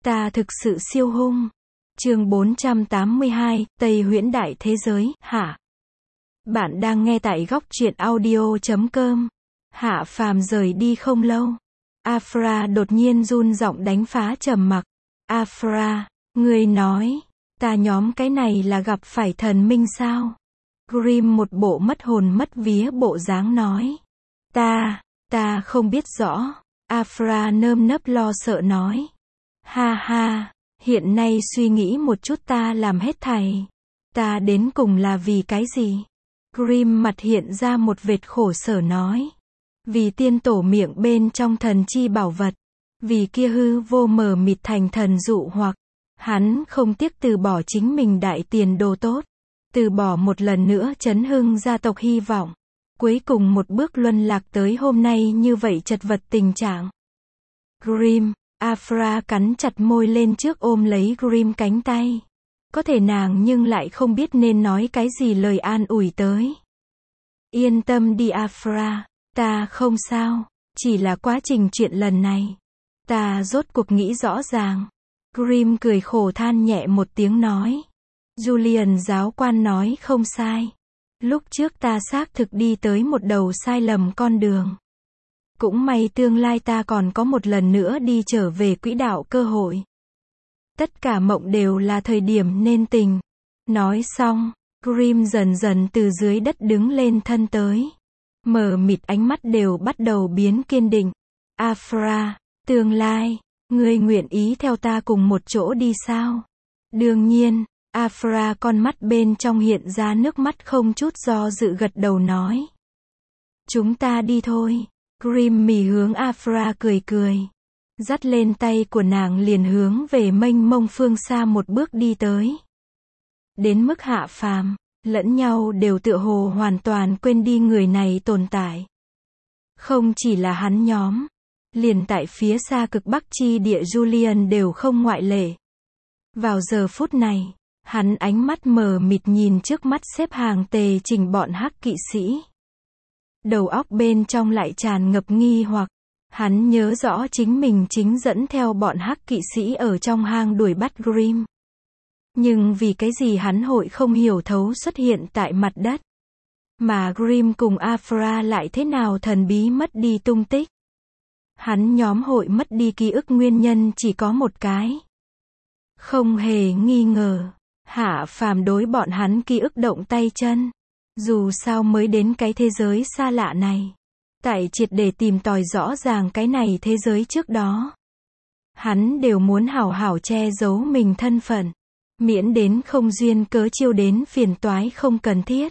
Ta thực sự siêu hung. Chương 482, Tây Huyễn Đại Thế Giới, hạ. Bạn đang nghe tại góc truyện audio.com. Hạ Phàm rời đi không lâu. Afra đột nhiên run giọng đánh phá trầm mặc. Afra, người nói, ta nhóm cái này là gặp phải thần minh sao? Grimm một bộ mất hồn mất vía bộ dáng nói. Ta không biết rõ. Afra nơm nớp lo sợ nói. Ha ha, hiện nay suy nghĩ một chút ta làm hết thảy. Ta đến cùng là vì cái gì? Grimm mặt hiện ra một vệt khổ sở nói. Vì tiên tổ miệng bên trong thần chi bảo vật. Vì kia hư vô mờ mịt thành thần dụ hoặc. Hắn không tiếc từ bỏ chính mình đại tiền đồ tốt. Từ bỏ một lần nữa chấn hưng gia tộc hy vọng. Cuối cùng một bước luân lạc tới hôm nay như vậy chật vật tình trạng. Grimm, Afra cắn chặt môi lên trước ôm lấy Grimm cánh tay. Có thể nàng nhưng lại không biết nên nói cái gì lời an ủi tới. Yên tâm đi Afra, ta không sao, chỉ là quá trình chuyện lần này. Ta rốt cuộc nghĩ rõ ràng. Grimm cười khổ than nhẹ một tiếng nói. Julian giáo quan nói không sai. Lúc trước ta xác thực đi tới một đầu sai lầm con đường. Cũng may tương lai ta còn có một lần nữa đi trở về quỹ đạo cơ hội. Tất cả mộng đều là thời điểm nên tình. Nói xong, Grimm dần dần từ dưới đất đứng lên thân tới. Mờ mịt ánh mắt đều bắt đầu biến kiên định. Afra, tương lai, ngươi nguyện ý theo ta cùng một chỗ đi sao? Đương nhiên, Afra con mắt bên trong hiện ra nước mắt không chút do dự gật đầu nói. Chúng ta đi thôi. Grimm mỉ hướng Afra cười cười. Dắt lên tay của nàng liền hướng về mênh mông phương xa một bước đi tới. Đến mức Hạ Phàm, lẫn nhau đều tựa hồ hoàn toàn quên đi người này tồn tại. Không chỉ là hắn nhóm, liền tại phía xa cực bắc chi địa Julian đều không ngoại lệ. Vào giờ phút này, hắn ánh mắt mờ mịt nhìn trước mắt xếp hàng tề chỉnh bọn hắc kỵ sĩ. Đầu óc bên trong lại tràn ngập nghi hoặc. Hắn nhớ rõ chính mình chính dẫn theo bọn hắc kỵ sĩ ở trong hang đuổi bắt Grimm. Nhưng vì cái gì hắn hội không hiểu thấu xuất hiện tại mặt đất. Mà Grimm cùng Afra lại thế nào thần bí mất đi tung tích. Hắn nhóm hội mất đi ký ức nguyên nhân chỉ có một cái. Không hề nghi ngờ, Hạ Phàm đối bọn hắn ký ức động tay chân. Dù sao mới đến cái thế giới xa lạ này. Tại triệt để tìm tòi rõ ràng cái này thế giới trước đó. Hắn đều muốn hảo hảo che giấu mình thân phận. Miễn đến không duyên cớ chiêu đến phiền toái không cần thiết.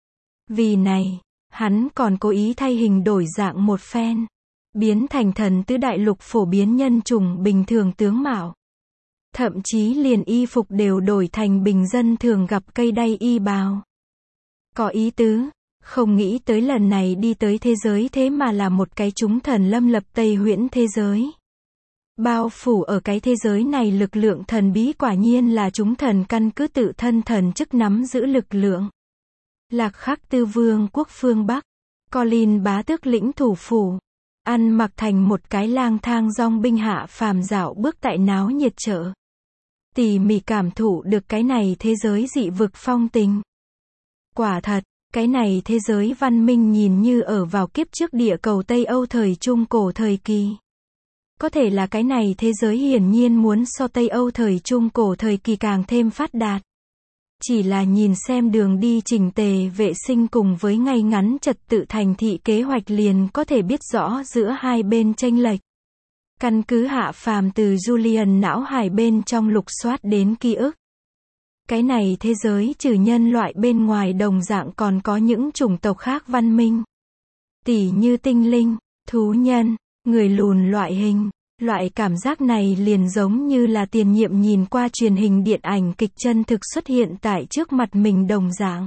Vì này, hắn còn cố ý thay hình đổi dạng một phen. Biến thành thần tứ đại lục phổ biến nhân chủng bình thường tướng mạo. Thậm chí liền y phục đều đổi thành bình dân thường gặp cây đay y bào. Có ý tứ, không nghĩ tới lần này đi tới thế giới thế mà là một cái chúng thần lâm lập Tây Huyễn thế giới. Bao phủ ở cái thế giới này lực lượng thần bí quả nhiên là chúng thần căn cứ tự thân thần chức nắm giữ lực lượng. Lạc Khắc Tư Vương quốc phương Bắc, Colin bá tước lĩnh thủ phủ, ăn mặc thành một cái lang thang dong binh Hạ Phàm dạo bước tại náo nhiệt chợ. Tỉ mỉ cảm thụ được cái này thế giới dị vực phong tình. Quả thật, cái này thế giới văn minh nhìn như ở vào kiếp trước địa cầu Tây Âu thời Trung Cổ thời kỳ. Có thể là cái này thế giới hiển nhiên muốn so Tây Âu thời Trung Cổ thời kỳ càng thêm phát đạt. Chỉ là nhìn xem đường đi chỉnh tề vệ sinh cùng với ngay ngắn trật tự thành thị kế hoạch liền có thể biết rõ giữa hai bên chênh lệch. Căn cứ Hạ Phàm từ Julian não hải bên trong lục soát đến ký ức. Cái này thế giới trừ nhân loại bên ngoài đồng dạng còn có những chủng tộc khác văn minh. Tỉ như tinh linh, thú nhân, người lùn loại hình. Loại cảm giác này liền giống như là tiền nhiệm nhìn qua truyền hình điện ảnh kịch chân thực xuất hiện tại trước mặt mình đồng dạng.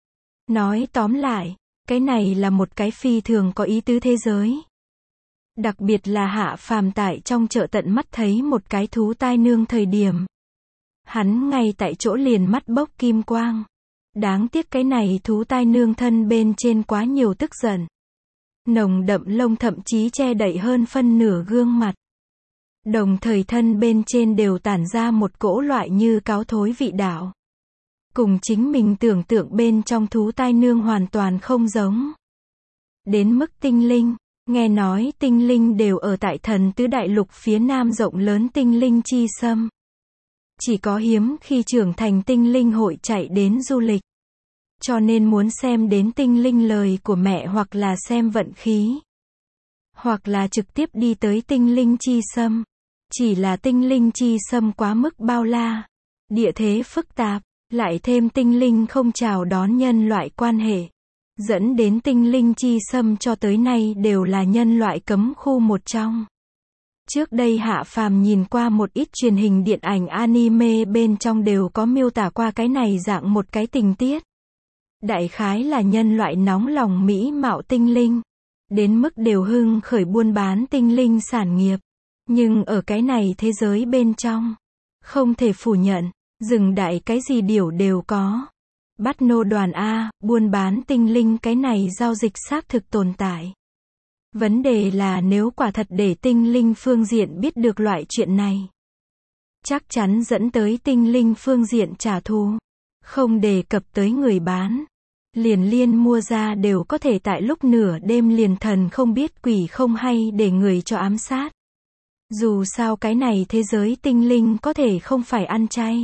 Nói tóm lại, cái này là một cái phi thường có ý tứ thế giới. Đặc biệt là Hạ Phàm tại trong chợ tận mắt thấy một cái thú tai nương thời điểm. Hắn ngay tại chỗ liền mắt bốc kim quang. Đáng tiếc cái này thú tai nương thân bên trên quá nhiều tức giận. Nồng đậm lông thậm chí che đậy hơn phân nửa gương mặt. Đồng thời thân bên trên đều tản ra một cỗ loại như cáo thối vị đạo. Cùng chính mình tưởng tượng bên trong thú tai nương hoàn toàn không giống. Đến mức tinh linh, nghe nói tinh linh đều ở tại thần tứ đại lục phía nam rộng lớn tinh linh chi xâm. Chỉ có hiếm khi trưởng thành tinh linh hội chạy đến du lịch. Cho nên muốn xem đến tinh linh lời của mẹ hoặc là xem vận khí. Hoặc là trực tiếp đi tới tinh linh chi xâm. Chỉ là tinh linh chi xâm quá mức bao la. Địa thế phức tạp, lại thêm tinh linh không chào đón nhân loại quan hệ. Dẫn đến tinh linh chi xâm cho tới nay đều là nhân loại cấm khu một trong. Trước đây Hạ Phàm nhìn qua một ít truyền hình điện ảnh anime bên trong đều có miêu tả qua cái này dạng một cái tình tiết. Đại khái là nhân loại nóng lòng mỹ mạo tinh linh. Đến mức đều hưng khởi buôn bán tinh linh sản nghiệp. Nhưng ở cái này thế giới bên trong, không thể phủ nhận, rừng đại cái gì điều đều có. Bắt nô đoàn A, buôn bán tinh linh cái này giao dịch xác thực tồn tại. Vấn đề là nếu quả thật để tinh linh phương diện biết được loại chuyện này, chắc chắn dẫn tới tinh linh phương diện trả thù. Không đề cập tới người bán. Liền liên mua ra đều có thể tại lúc nửa đêm liền thần không biết quỷ không hay để người cho ám sát. Dù sao cái này thế giới tinh linh có thể không phải ăn chay.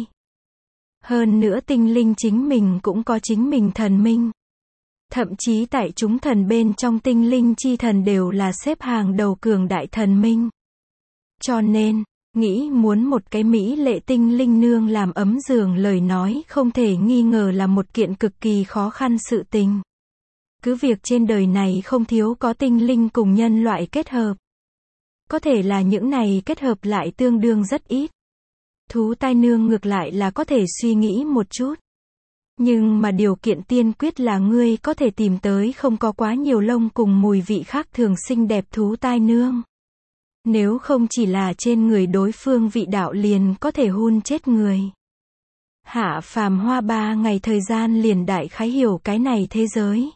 Hơn nữa tinh linh chính mình cũng có chính mình thần minh. Thậm chí tại chúng thần bên trong tinh linh chi thần đều là xếp hàng đầu cường đại thần minh. Cho nên, nghĩ muốn một cái mỹ lệ tinh linh nương làm ấm giường lời nói không thể nghi ngờ là một kiện cực kỳ khó khăn sự tình. Cứ việc trên đời này không thiếu có tinh linh cùng nhân loại kết hợp. Có thể là những này kết hợp lại tương đương rất ít. Thú tai nương ngược lại là có thể suy nghĩ một chút. Nhưng mà điều kiện tiên quyết là ngươi có thể tìm tới không có quá nhiều lông cùng mùi vị khác thường xinh đẹp thú tai nương. Nếu không chỉ là trên người đối phương vị đạo liền có thể hun chết người. Hạ Phàm hoa 3 ngày thời gian liền đại khái hiểu cái này thế giới.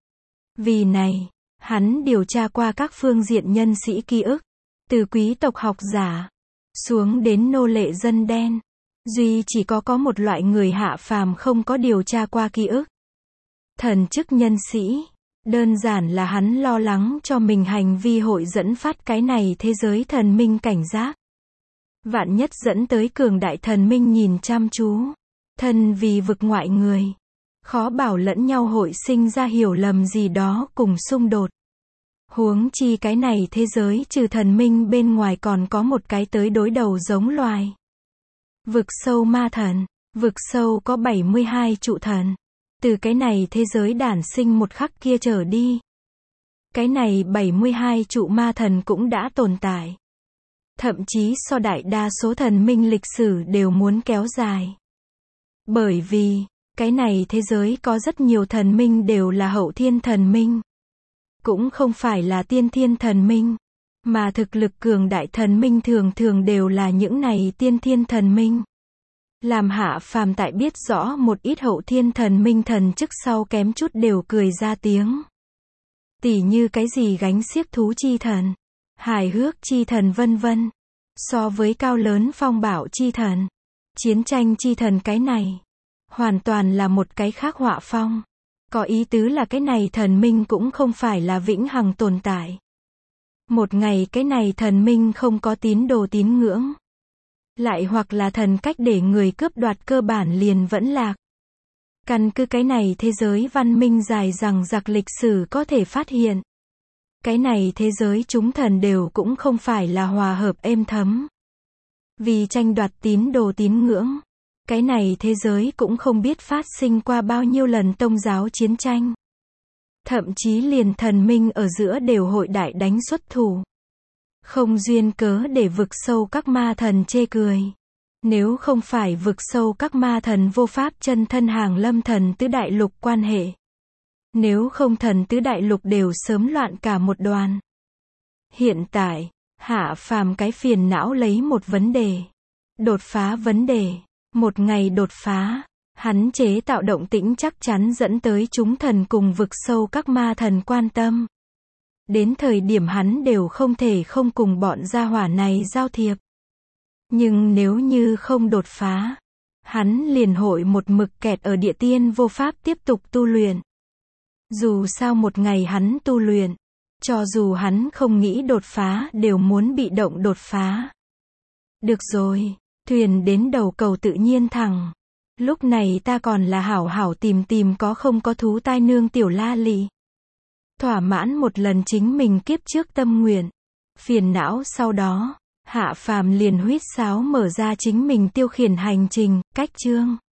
Vì này, hắn điều tra qua các phương diện nhân sĩ ký ức. Từ quý tộc học giả, xuống đến nô lệ dân đen. Duy chỉ có một loại người Hạ Phàm không có điều tra qua ký ức. Thần chức nhân sĩ. Đơn giản là hắn lo lắng cho mình hành vi hội dẫn phát cái này thế giới thần minh cảnh giác. Vạn nhất dẫn tới cường đại thần minh nhìn chăm chú. Thân vì vực ngoại người. Khó bảo lẫn nhau hội sinh ra hiểu lầm gì đó cùng xung đột. Huống chi cái này thế giới trừ thần minh bên ngoài còn có một cái tới đối đầu giống loài. Vực sâu ma thần. Vực sâu có 72 trụ thần. Từ cái này thế giới đản sinh một khắc kia trở đi. Cái này 72 trụ ma thần cũng đã tồn tại. Thậm chí so đại đa số thần minh lịch sử đều muốn kéo dài. Bởi vì, cái này thế giới có rất nhiều thần minh đều là hậu thiên thần minh. Cũng không phải là tiên thiên thần minh. Mà thực lực cường đại thần minh thường thường đều là những này tiên thiên thần minh. Làm Hạ Phàm tại biết rõ một ít hậu thiên thần minh thần chức sau kém chút đều cười ra tiếng. Tỉ như cái gì gánh xiếc thú chi thần, hài hước chi thần vân vân. So với cao lớn phong bạo chi thần, chiến tranh chi thần cái này, hoàn toàn là một cái khác họa phong. Có ý tứ là cái này thần minh cũng không phải là vĩnh hằng tồn tại. Một ngày cái này thần minh không có tín đồ tín ngưỡng. Lại hoặc là thần cách để người cướp đoạt cơ bản liền vẫn lạc. Căn cứ cái này thế giới văn minh dài rằng giặc lịch sử có thể phát hiện. Cái này thế giới chúng thần đều cũng không phải là hòa hợp êm thấm. Vì tranh đoạt tín đồ tín ngưỡng. Cái này thế giới cũng không biết phát sinh qua bao nhiêu lần tôn giáo chiến tranh. Thậm chí liền thần minh ở giữa đều hội đại đánh xuất thủ. Không duyên cớ để vực sâu các ma thần chê cười. Nếu không phải vực sâu các ma thần vô pháp chân thân hàng lâm thần tứ đại lục quan hệ. Nếu không thần tứ đại lục đều sớm loạn cả một đoàn. Hiện tại, Hạ Phàm cái phiền não lấy một vấn đề. Đột phá vấn đề. Một ngày đột phá. Hắn chế tạo động tĩnh chắc chắn dẫn tới chúng thần cùng vực sâu các ma thần quan tâm. Đến thời điểm hắn đều không thể không cùng bọn gia hỏa này giao thiệp. Nhưng nếu như không đột phá, hắn liền hội một mực kẹt ở địa tiên vô pháp tiếp tục tu luyện. Dù sao một ngày hắn tu luyện, cho dù hắn không nghĩ đột phá đều muốn bị động đột phá. Được rồi, thuyền đến đầu cầu tự nhiên thẳng. Lúc này ta còn là hảo hảo tìm có không có thú tai nương tiểu la lị. Thỏa mãn một lần chính mình kiếp trước tâm nguyện. Phiền não sau đó, Hạ Phàm liền huýt sáo mở ra chính mình tiêu khiển hành trình, cách chương.